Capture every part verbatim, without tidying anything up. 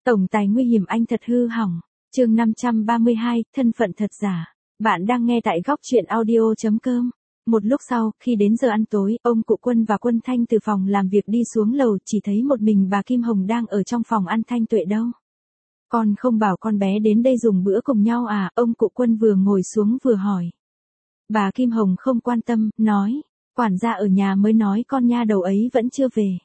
Tổng tài nguy hiểm anh thật hư hỏng. Chương năm trăm ba mươi hai, thân phận thật giả. Bạn đang nghe tại góc truyện audio chấm com. Một lúc sau, khi đến giờ ăn tối, ông Cụ Quân và Quân Thanh từ phòng làm việc đi xuống lầu, chỉ thấy một mình bà Kim Hồng đang ở trong phòng ăn. Thanh Tuệ đâu? Con không bảo con bé đến đây dùng bữa cùng nhau à? Ông Cụ Quân vừa ngồi xuống vừa hỏi. Bà Kim Hồng không quan tâm, nói, quản gia ở nhà mới nói con nha đầu ấy vẫn chưa về.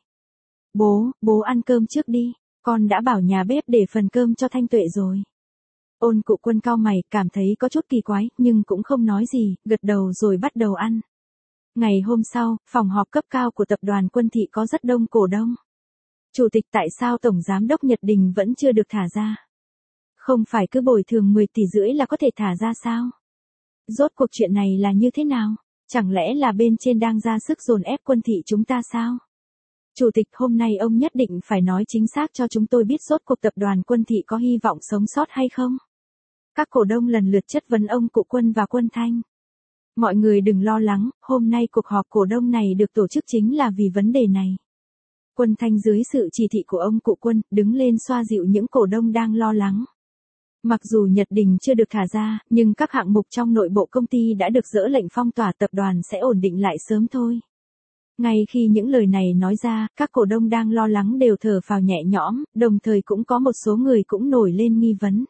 Bố, bố ăn cơm trước đi, con đã bảo nhà bếp để phần cơm cho Thanh Tuệ rồi. Ôn Cụ Quân cau mày, cảm thấy có chút kỳ quái, nhưng cũng không nói gì, gật đầu rồi bắt đầu ăn. Ngày hôm sau, phòng họp cấp cao của tập đoàn Quân Thị có rất đông cổ đông. Chủ tịch, tại sao Tổng Giám đốc Nhật Đình vẫn chưa được thả ra? Không phải cứ bồi thường mười tỷ rưỡi là có thể thả ra sao? Rốt cuộc chuyện này là như thế nào? Chẳng lẽ là bên trên đang ra sức dồn ép Quân Thị chúng ta sao? Chủ tịch, hôm nay ông nhất định phải nói chính xác cho chúng tôi biết rốt cuộc tập đoàn Quân Thị có hy vọng sống sót hay không? Các cổ đông lần lượt chất vấn ông Cụ Quân và Quân Thanh. Mọi người đừng lo lắng, hôm nay cuộc họp cổ đông này được tổ chức chính là vì vấn đề này. Quân Thanh dưới sự chỉ thị của ông Cụ Quân, đứng lên xoa dịu những cổ đông đang lo lắng. Mặc dù Nhật Đình chưa được thả ra, nhưng các hạng mục trong nội bộ công ty đã được dỡ lệnh phong tỏa, tập đoàn sẽ ổn định lại sớm thôi. Ngay khi những lời này nói ra, các cổ đông đang lo lắng đều thở phào nhẹ nhõm, đồng thời cũng có một số người cũng nổi lên nghi vấn.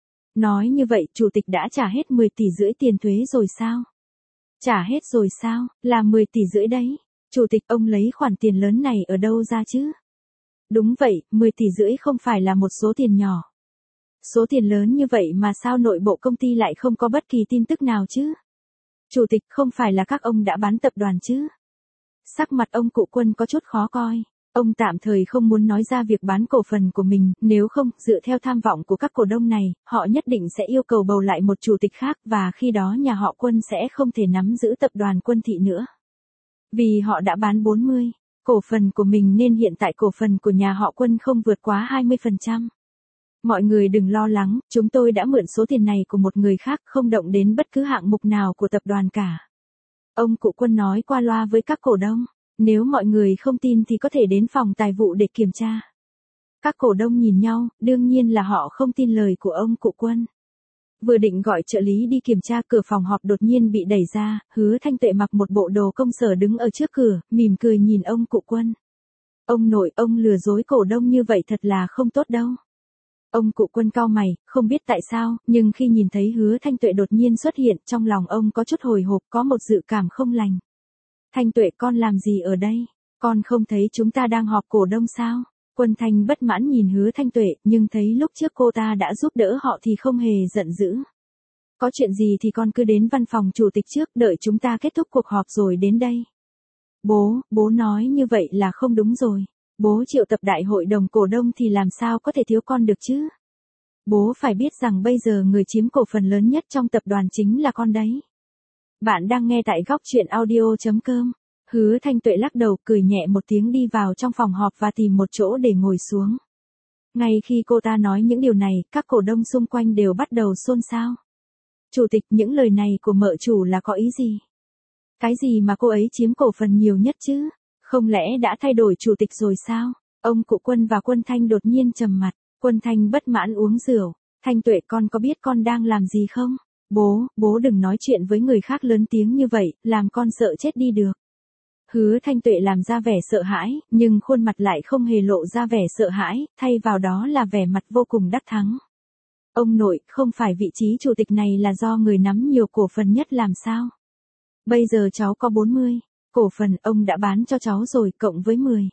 Nói như vậy, chủ tịch đã trả hết mười tỷ rưỡi tiền thuế rồi sao? Trả hết rồi sao? Là mười tỷ rưỡi đấy. Chủ tịch, ông lấy khoản tiền lớn này ở đâu ra chứ? Đúng vậy, mười tỷ rưỡi không phải là một số tiền nhỏ. Số tiền lớn như vậy mà sao nội bộ công ty lại không có bất kỳ tin tức nào chứ? Chủ tịch, không phải là các ông đã bán tập đoàn chứ? Sắc mặt ông Cụ Quân có chút khó coi. Ông tạm thời không muốn nói ra việc bán cổ phần của mình, nếu không, dựa theo tham vọng của các cổ đông này, họ nhất định sẽ yêu cầu bầu lại một chủ tịch khác và khi đó nhà họ Quân sẽ không thể nắm giữ tập đoàn Quân Thị nữa. Vì họ đã bán bốn mươi cổ phần của mình nên hiện tại cổ phần của nhà họ Quân không vượt quá hai mươi phần trăm. Mọi người đừng lo lắng, chúng tôi đã mượn số tiền này của một người khác, không động đến bất cứ hạng mục nào của tập đoàn cả. Ông Cụ Quân nói qua loa với các cổ đông. Nếu mọi người không tin thì có thể đến phòng tài vụ để kiểm tra. Các cổ đông nhìn nhau, đương nhiên là họ không tin lời của ông Cụ Quân. Vừa định gọi trợ lý đi kiểm tra, cửa phòng họp đột nhiên bị đẩy ra, Hứa Thanh Tuệ mặc một bộ đồ công sở đứng ở trước cửa, mỉm cười nhìn ông Cụ Quân. Ông nội, ông lừa dối cổ đông như vậy thật là không tốt đâu. Ông Cụ Quân cau mày, không biết tại sao, nhưng khi nhìn thấy Hứa Thanh Tuệ đột nhiên xuất hiện, trong lòng ông có chút hồi hộp, có một dự cảm không lành. Thanh Tuệ, con làm gì ở đây? Con không thấy chúng ta đang họp cổ đông sao? Quân Thanh bất mãn nhìn Hứa Thanh Tuệ, nhưng thấy lúc trước cô ta đã giúp đỡ họ thì không hề giận dữ. Có chuyện gì thì con cứ đến văn phòng chủ tịch trước, đợi chúng ta kết thúc cuộc họp rồi đến đây. Bố, bố nói như vậy là không đúng rồi. Bố triệu tập đại hội đồng cổ đông thì làm sao có thể thiếu con được chứ? Bố phải biết rằng bây giờ người chiếm cổ phần lớn nhất trong tập đoàn chính là con đấy. Bạn đang nghe tại góc truyện audio chấm com. Hứa Thanh Tuệ lắc đầu, cười nhẹ một tiếng đi vào trong phòng họp và tìm một chỗ để ngồi xuống. Ngay khi cô ta nói những điều này, các cổ đông xung quanh đều bắt đầu xôn xao. Chủ tịch, những lời này của mợ chủ là có ý gì? Cái gì mà cô ấy chiếm cổ phần nhiều nhất chứ? Không lẽ đã thay đổi chủ tịch rồi sao? Ông Cụ Quân và Quân Thanh đột nhiên trầm mặt. Quân Thanh bất mãn uống rượu. Thanh Tuệ, con có biết con đang làm gì không? Bố, bố đừng nói chuyện với người khác lớn tiếng như vậy, làm con sợ chết đi được. Hứa Thanh Tuệ làm ra vẻ sợ hãi, nhưng khuôn mặt lại không hề lộ ra vẻ sợ hãi, thay vào đó là vẻ mặt vô cùng đắc thắng. Ông nội, không phải vị trí chủ tịch này là do người nắm nhiều cổ phần nhất làm sao? Bây giờ cháu có bốn mươi cổ phần, ông đã bán cho cháu rồi, cộng với mười.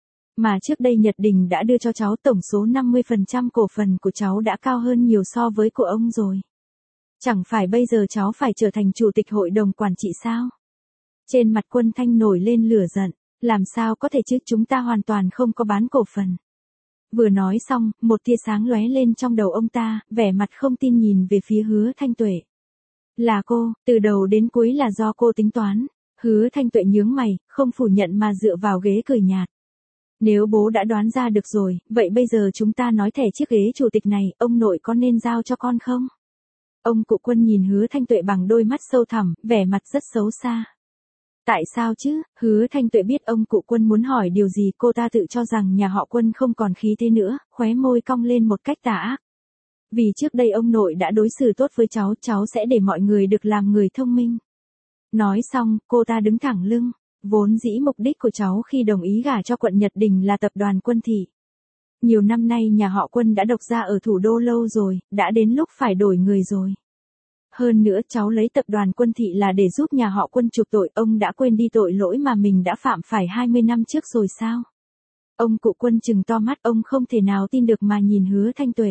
Mà trước đây Nhật Đình đã đưa cho cháu tổng số năm mươi phần trăm cổ phần của cháu đã cao hơn nhiều so với của ông rồi. Chẳng phải bây giờ cháu phải trở thành chủ tịch hội đồng quản trị sao? Trên mặt Quân Thanh nổi lên lửa giận, làm sao có thể chứ, chúng ta hoàn toàn không có bán cổ phần. Vừa nói xong, một tia sáng lóe lên trong đầu ông ta, vẻ mặt không tin nhìn về phía Hứa Thanh Tuệ. Là cô, từ đầu đến cuối là do cô tính toán. Hứa Thanh Tuệ nhướng mày, không phủ nhận mà dựa vào ghế cười nhạt. Nếu bố đã đoán ra được rồi, vậy bây giờ chúng ta nói thẻ chiếc ghế chủ tịch này, ông nội có nên giao cho con không? Ông Cụ Quân nhìn Hứa Thanh Tuệ bằng đôi mắt sâu thẳm, vẻ mặt rất xấu xa. Tại sao chứ? Hứa Thanh Tuệ biết ông cụ Quân muốn hỏi điều gì, cô ta tự cho rằng nhà họ Quân không còn khí thế nữa, khóe môi cong lên một cách tà ác. Vì trước đây ông nội đã đối xử tốt với cháu, cháu sẽ để mọi người được làm người thông minh. Nói xong, cô ta đứng thẳng lưng. Vốn dĩ mục đích của cháu khi đồng ý gả cho quận Nhật Đình là tập đoàn Quân Thị. Nhiều năm nay nhà họ Quân đã độc gia ở thủ đô lâu rồi, đã đến lúc phải đổi người rồi. Hơn nữa cháu lấy tập đoàn Quân Thị là để giúp nhà họ Quân chuộc tội, ông đã quên đi tội lỗi mà mình đã phạm phải hai mươi năm trước rồi sao? Ông cụ Quân trừng to mắt, ông không thể nào tin được mà nhìn Hứa Thanh Tuệ.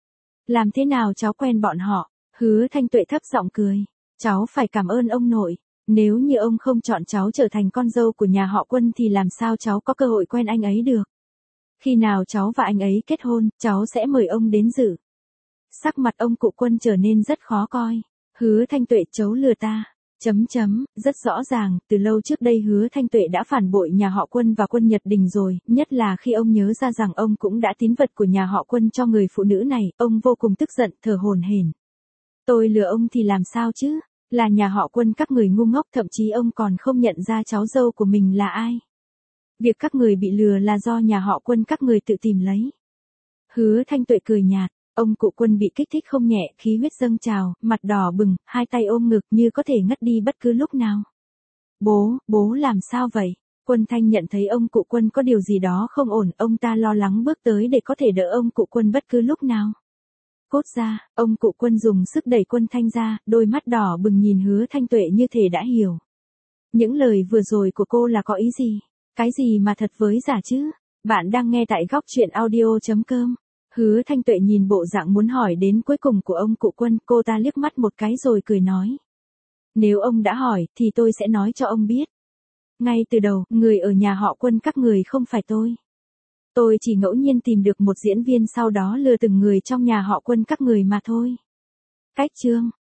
Làm thế nào cháu quen bọn họ? Hứa Thanh Tuệ thấp giọng cười. Cháu phải cảm ơn ông nội. Nếu như ông không chọn cháu trở thành con dâu của nhà họ Quân thì làm sao cháu có cơ hội quen anh ấy được? Khi nào cháu và anh ấy kết hôn, cháu sẽ mời ông đến dự. Sắc mặt ông cụ Quân trở nên rất khó coi. Hứa Thanh Tuệ chấu lừa ta. Chấm chấm, rất rõ ràng, từ lâu trước đây Hứa Thanh Tuệ đã phản bội nhà họ Quân và Quân Nhật Đình rồi, nhất là khi ông nhớ ra rằng ông cũng đã tín vật của nhà họ Quân cho người phụ nữ này, ông vô cùng tức giận, thở hổn hển. Tôi lừa ông thì làm sao chứ? Là nhà họ Quân các người ngu ngốc, thậm chí ông còn không nhận ra cháu dâu của mình là ai. Việc các người bị lừa là do nhà họ Quân các người tự tìm lấy. Hứa Thanh Tuệ cười nhạt. Ông cụ Quân bị kích thích không nhẹ, khí huyết dâng trào, mặt đỏ bừng, hai tay ôm ngực như có thể ngất đi bất cứ lúc nào. Bố, bố làm sao vậy? Quân Thanh nhận thấy ông cụ Quân có điều gì đó không ổn, ông ta lo lắng bước tới để có thể đỡ ông cụ Quân bất cứ lúc nào. Cốt ra, ông cụ Quân dùng sức đẩy Quân Thanh ra, đôi mắt đỏ bừng nhìn Hứa Thanh Tuệ như thể đã hiểu. Những lời vừa rồi của cô là có ý gì? Cái gì mà thật với giả chứ? Bạn đang nghe tại góc truyện audio chấm com. Hứa Thanh Tuệ nhìn bộ dạng muốn hỏi đến cuối cùng của ông cụ Quân, cô ta liếc mắt một cái rồi cười nói. Nếu ông đã hỏi, thì tôi sẽ nói cho ông biết. Ngay từ đầu, người ở nhà họ Quân các người không phải tôi. Tôi chỉ ngẫu nhiên tìm được một diễn viên sau đó lừa từng người trong nhà họ Quân các người mà thôi. Cách chương